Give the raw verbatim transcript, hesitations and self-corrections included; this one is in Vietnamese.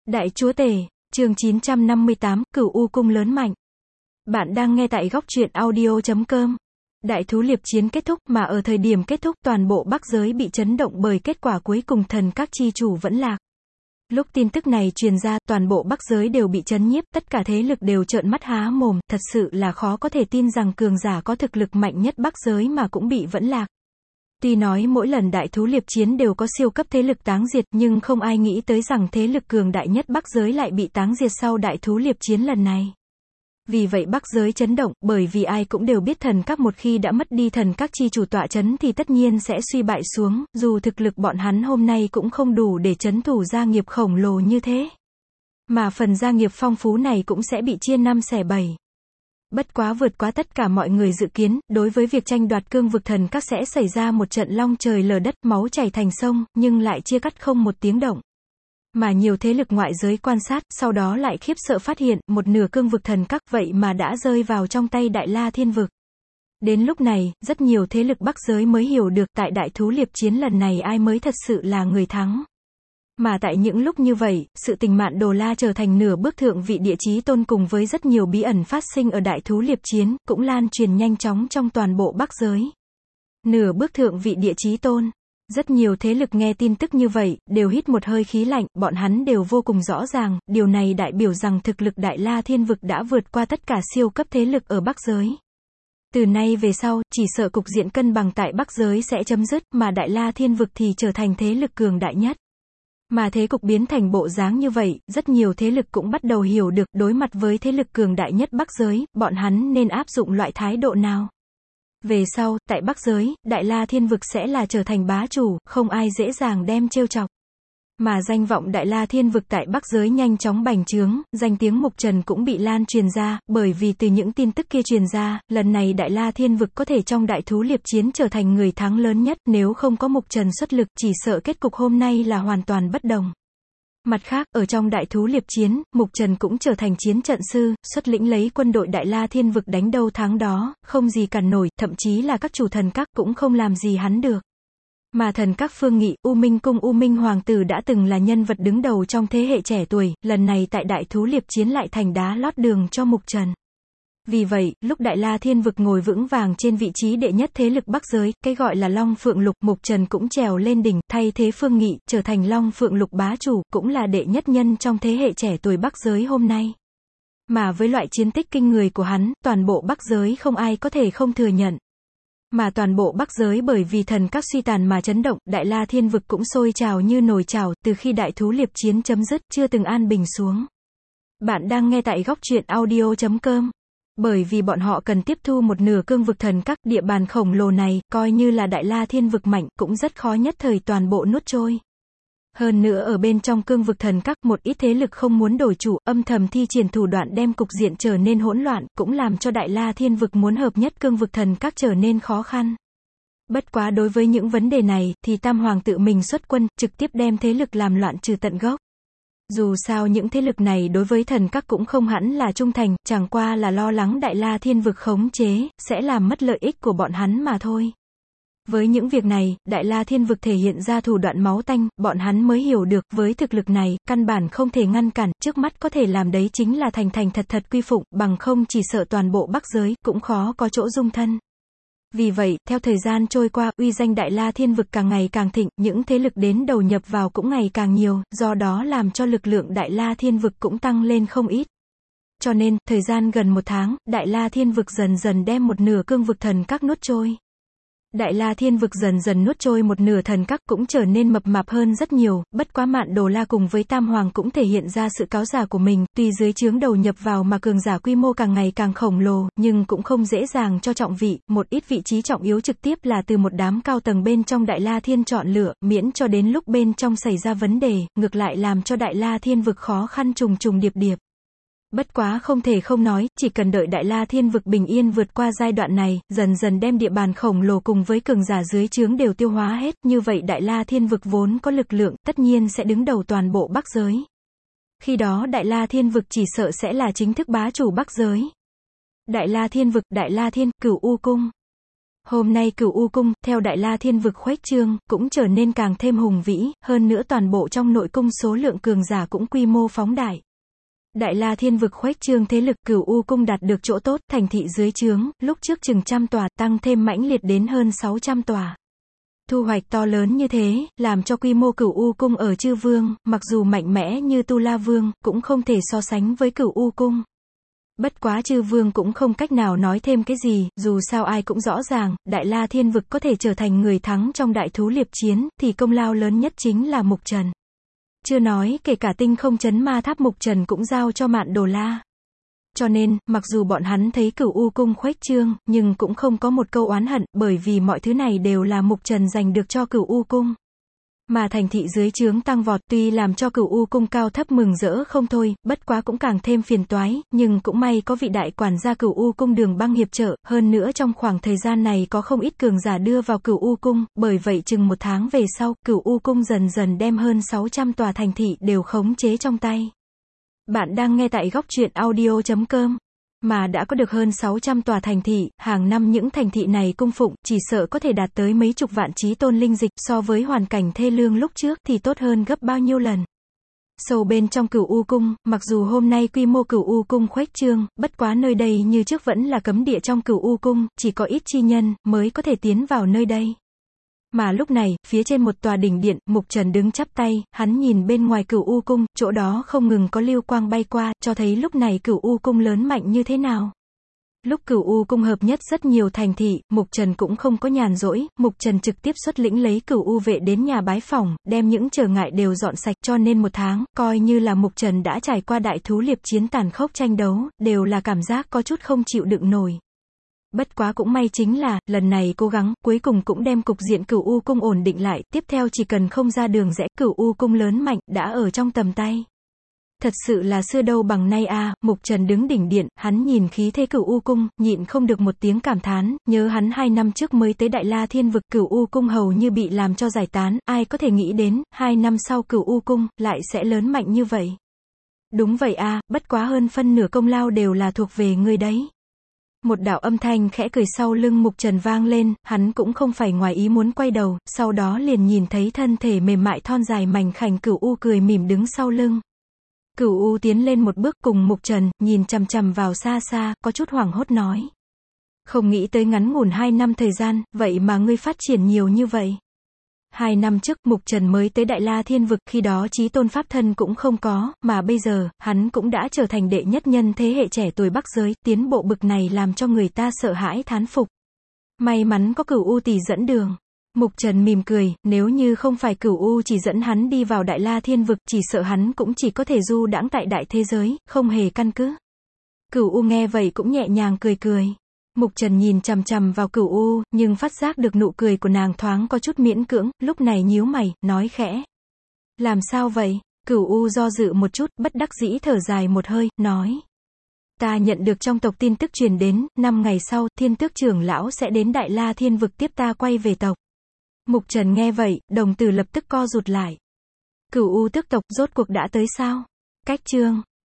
Đại Chúa Tể, chương chín trăm năm mươi tám, Cửu U Cung lớn mạnh. Bạn đang nghe tại góc truyện audio chấm com. Đại thú liệp chiến kết thúc, mà ở thời điểm kết thúc toàn bộ Bắc giới bị chấn động bởi kết quả cuối cùng thần các chi chủ vẫn lạc. Lúc tin tức này truyền ra, toàn bộ Bắc giới đều bị chấn nhiếp, tất cả thế lực đều trợn mắt há mồm, thật sự là khó có thể tin rằng cường giả có thực lực mạnh nhất Bắc giới mà cũng bị vẫn lạc. Tuy nói mỗi lần đại thú liệp chiến đều có siêu cấp thế lực táng diệt, nhưng không ai nghĩ tới rằng thế lực cường đại nhất Bắc giới lại bị táng diệt sau đại thú liệp chiến lần này. Vì vậy Bắc giới chấn động, bởi vì ai cũng đều biết thần các một khi đã mất đi thần các chi chủ tọa chấn thì tất nhiên sẽ suy bại xuống, dù thực lực bọn hắn hôm nay cũng không đủ để chấn thủ gia nghiệp khổng lồ như thế. Mà phần gia nghiệp phong phú này cũng sẽ bị chia năm xẻ bảy. Bất quá vượt quá tất cả mọi người dự kiến, đối với việc tranh đoạt cương vực thần các sẽ xảy ra một trận long trời lở đất, máu chảy thành sông, nhưng lại chia cắt không một tiếng động. Mà nhiều thế lực ngoại giới quan sát, sau đó lại khiếp sợ phát hiện, một nửa cương vực thần các vậy mà đã rơi vào trong tay Đại La Thiên Vực. Đến lúc này, rất nhiều thế lực Bắc giới mới hiểu được tại đại thú liệp chiến lần này ai mới thật sự là người thắng. Mà tại những lúc như vậy, sự tình Mạn Đồ La trở thành nửa bước thượng vị địa chí tôn cùng với rất nhiều bí ẩn phát sinh ở đại thú liệp chiến, cũng lan truyền nhanh chóng trong toàn bộ Bắc giới. Nửa bước thượng vị địa chí tôn. Rất nhiều thế lực nghe tin tức như vậy, đều hít một hơi khí lạnh, bọn hắn đều vô cùng rõ ràng, điều này đại biểu rằng thực lực Đại La Thiên Vực đã vượt qua tất cả siêu cấp thế lực ở Bắc giới. Từ nay về sau, chỉ sợ cục diện cân bằng tại Bắc giới sẽ chấm dứt, mà Đại La Thiên Vực thì trở thành thế lực cường đại nhất. Mà thế cục biến thành bộ dáng như vậy, rất nhiều thế lực cũng bắt đầu hiểu được, đối mặt với thế lực cường đại nhất Bắc giới, bọn hắn nên áp dụng loại thái độ nào. Về sau, tại Bắc giới, Đại La Thiên Vực sẽ là trở thành bá chủ, không ai dễ dàng đem trêu chọc. Mà danh vọng Đại La Thiên Vực tại Bắc giới nhanh chóng bành trướng, danh tiếng Mục Trần cũng bị lan truyền ra, bởi vì từ những tin tức kia truyền ra, lần này Đại La Thiên Vực có thể trong đại thú liệp chiến trở thành người thắng lớn nhất, nếu không có Mục Trần xuất lực, chỉ sợ kết cục hôm nay là hoàn toàn bất đồng. Mặt khác, ở trong đại thú liệp chiến, Mục Trần cũng trở thành chiến trận sư, xuất lĩnh lấy quân đội Đại La Thiên Vực đánh đâu thắng đó, không gì cản nổi, thậm chí là các chủ thần các cũng không làm gì hắn được. Mà thần các Phương Nghị, U Minh Cung U Minh Hoàng tử đã từng là nhân vật đứng đầu trong thế hệ trẻ tuổi, lần này tại đại thú liệp chiến lại thành đá lót đường cho Mục Trần. Vì vậy, lúc Đại La Thiên Vực ngồi vững vàng trên vị trí đệ nhất thế lực Bắc giới, cái gọi là Long Phượng Lục, Mục Trần cũng trèo lên đỉnh, thay thế Phương Nghị, trở thành Long Phượng Lục bá chủ, cũng là đệ nhất nhân trong thế hệ trẻ tuổi Bắc giới hôm nay. Mà với loại chiến tích kinh người của hắn, toàn bộ Bắc giới không ai có thể không thừa nhận. Mà toàn bộ Bắc giới bởi vì thần các suy tàn mà chấn động, Đại La Thiên Vực cũng sôi trào như nồi chảo, từ khi đại thú liệp chiến chấm dứt, chưa từng an bình xuống. Bạn đang nghe tại góc truyện audio chấm com. Bởi vì bọn họ cần tiếp thu một nửa cương vực thần các, địa bàn khổng lồ này, coi như là Đại La Thiên Vực mạnh, cũng rất khó nhất thời toàn bộ nuốt trôi. Hơn nữa ở bên trong cương vực thần các, một ít thế lực không muốn đổi chủ, âm thầm thi triển thủ đoạn đem cục diện trở nên hỗn loạn, cũng làm cho Đại La Thiên Vực muốn hợp nhất cương vực thần các trở nên khó khăn. Bất quá đối với những vấn đề này, thì Tam Hoàng tự mình xuất quân, trực tiếp đem thế lực làm loạn trừ tận gốc. Dù sao những thế lực này đối với thần các cũng không hẳn là trung thành, chẳng qua là lo lắng Đại La Thiên Vực khống chế, sẽ làm mất lợi ích của bọn hắn mà thôi. Với những việc này, Đại La Thiên Vực thể hiện ra thủ đoạn máu tanh, bọn hắn mới hiểu được, với thực lực này, căn bản không thể ngăn cản, trước mắt có thể làm đấy chính là thành thành thật thật quy phụng, bằng không chỉ sợ toàn bộ Bắc giới, cũng khó có chỗ dung thân. Vì vậy, theo thời gian trôi qua, uy danh Đại La Thiên Vực càng ngày càng thịnh, những thế lực đến đầu nhập vào cũng ngày càng nhiều, do đó làm cho lực lượng Đại La Thiên Vực cũng tăng lên không ít. Cho nên, thời gian gần một tháng, Đại La Thiên Vực dần dần đem một nửa cương vực thần các nuốt trôi. Đại La Thiên Vực dần dần nuốt trôi một nửa thần các cũng trở nên mập mạp hơn rất nhiều, bất quá Mạn Đồ La cùng với Tam Hoàng cũng thể hiện ra sự cáo giả của mình, tuy dưới trướng đầu nhập vào mà cường giả quy mô càng ngày càng khổng lồ, nhưng cũng không dễ dàng cho trọng vị, một ít vị trí trọng yếu trực tiếp là từ một đám cao tầng bên trong Đại La Thiên chọn lựa, miễn cho đến lúc bên trong xảy ra vấn đề, ngược lại làm cho Đại La Thiên Vực khó khăn trùng trùng điệp điệp. Bất quá không thể không nói, chỉ cần đợi Đại La Thiên Vực bình yên vượt qua giai đoạn này, dần dần đem địa bàn khổng lồ cùng với cường giả dưới trướng đều tiêu hóa hết, như vậy Đại La Thiên Vực vốn có lực lượng, tất nhiên sẽ đứng đầu toàn bộ Bắc giới. Khi đó Đại La Thiên Vực chỉ sợ sẽ là chính thức bá chủ Bắc giới. Đại La Thiên Vực, Đại La Thiên, Cửu U Cung. Hôm nay Cửu U Cung, theo Đại La Thiên Vực khuếch trương, cũng trở nên càng thêm hùng vĩ, hơn nữa toàn bộ trong nội cung số lượng cường giả cũng quy mô phóng đại. Đại La Thiên Vực khuếch trương thế lực, Cửu U Cung đạt được chỗ tốt, thành thị dưới trướng, lúc trước chừng trăm tòa, tăng thêm mãnh liệt đến hơn sáu trăm tòa. Thu hoạch to lớn như thế, làm cho quy mô Cửu U Cung ở Chư Vương, mặc dù mạnh mẽ như Tu La Vương, cũng không thể so sánh với Cửu U Cung. Bất quá Chư Vương cũng không cách nào nói thêm cái gì, dù sao ai cũng rõ ràng, Đại La Thiên Vực có thể trở thành người thắng trong đại thú liệp chiến, thì công lao lớn nhất chính là Mục Trần. Chưa nói, kể cả tinh không chấn ma tháp Mục Trần cũng giao cho Mạn Đồ La. Cho nên, mặc dù bọn hắn thấy Cửu U Cung khuếch trương, nhưng cũng không có một câu oán hận, bởi vì mọi thứ này đều là Mục Trần dành được cho Cửu U Cung. Mà thành thị dưới trướng tăng vọt, tuy làm cho Cửu U Cung cao thấp mừng rỡ không thôi, bất quá cũng càng thêm phiền toái, nhưng cũng may có vị đại quản gia Cửu U Cung Đường Băng hiệp trợ, hơn nữa trong khoảng thời gian này có không ít cường giả đưa vào Cửu U Cung, bởi vậy chừng một tháng về sau, Cửu U Cung dần dần đem hơn sáu trăm tòa thành thị đều khống chế trong tay. Bạn đang nghe tại góc truyện audio chấm com. Mà đã có được hơn sáu trăm tòa thành thị, hàng năm những thành thị này cung phụng, chỉ sợ có thể đạt tới mấy chục vạn chí tôn linh dịch, so với hoàn cảnh thê lương lúc trước thì tốt hơn gấp bao nhiêu lần. Sâu bên trong Cửu U Cung, mặc dù hôm nay quy mô Cửu U Cung khuếch trương, bất quá nơi đây như trước vẫn là cấm địa trong Cửu U Cung, chỉ có ít chi nhân mới có thể tiến vào nơi đây. Mà lúc này, phía trên một tòa đỉnh điện, Mục Trần đứng chắp tay, hắn nhìn bên ngoài Cửu U Cung, chỗ đó không ngừng có lưu quang bay qua, cho thấy lúc này Cửu U Cung lớn mạnh như thế nào. Lúc Cửu U Cung hợp nhất rất nhiều thành thị, Mục Trần cũng không có nhàn rỗi, Mục Trần trực tiếp xuất lĩnh lấy Cửu U vệ đến nhà bái phỏng, đem những trở ngại đều dọn sạch, cho nên một tháng, coi như là Mục Trần đã trải qua đại thú liệp chiến tàn khốc tranh đấu, đều là cảm giác có chút không chịu đựng nổi. Bất quá cũng may chính là, lần này cố gắng, cuối cùng cũng đem cục diện Cửu U Cung ổn định lại, tiếp theo chỉ cần không ra đường rẽ, Cửu U Cung lớn mạnh, đã ở trong tầm tay. Thật sự là xưa đâu bằng nay a. À, Mục Trần đứng đỉnh điện, hắn nhìn khí thế Cửu U Cung, nhịn không được một tiếng cảm thán, nhớ hắn hai năm trước mới tới Đại La Thiên Vực, Cửu U Cung hầu như bị làm cho giải tán, ai có thể nghĩ đến, hai năm sau Cửu U Cung, lại sẽ lớn mạnh như vậy. Đúng vậy a, à, bất quá hơn phân nửa công lao đều là thuộc về người đấy. Một đạo âm thanh khẽ cười sau lưng Mục Trần vang lên, hắn cũng không phải ngoài ý muốn quay đầu, sau đó liền nhìn thấy thân thể mềm mại thon dài mảnh khảnh Cửu U cười mỉm đứng sau lưng. Cửu U tiến lên một bước cùng Mục Trần, nhìn chằm chằm vào xa xa, có chút hoảng hốt nói. Không nghĩ tới ngắn ngủn hai năm thời gian, vậy mà ngươi phát triển nhiều như vậy. Hai năm trước, Mục Trần mới tới Đại La Thiên Vực, khi đó chí tôn pháp thân cũng không có, mà bây giờ, hắn cũng đã trở thành đệ nhất nhân thế hệ trẻ tuổi Bắc giới, tiến bộ bực này làm cho người ta sợ hãi thán phục. May mắn có Cửu U tỷ dẫn đường. Mục Trần mỉm cười, nếu như không phải Cửu U chỉ dẫn hắn đi vào Đại La Thiên Vực, chỉ sợ hắn cũng chỉ có thể du đãng tại đại thế giới, không hề căn cứ. Cửu U nghe vậy cũng nhẹ nhàng cười cười. Mục Trần nhìn chằm chằm vào Cửu U, nhưng phát giác được nụ cười của nàng thoáng có chút miễn cưỡng, lúc này nhíu mày, nói khẽ. Làm sao vậy? Cửu U do dự một chút, bất đắc dĩ thở dài một hơi, nói. Ta nhận được trong tộc tin tức truyền đến, năm ngày sau, Thiên Tước trưởng lão sẽ đến Đại La Thiên Vực tiếp ta quay về tộc. Mục Trần nghe vậy, đồng tử lập tức co rụt lại. Cửu U tước tộc rốt cuộc đã tới sao? Cách chương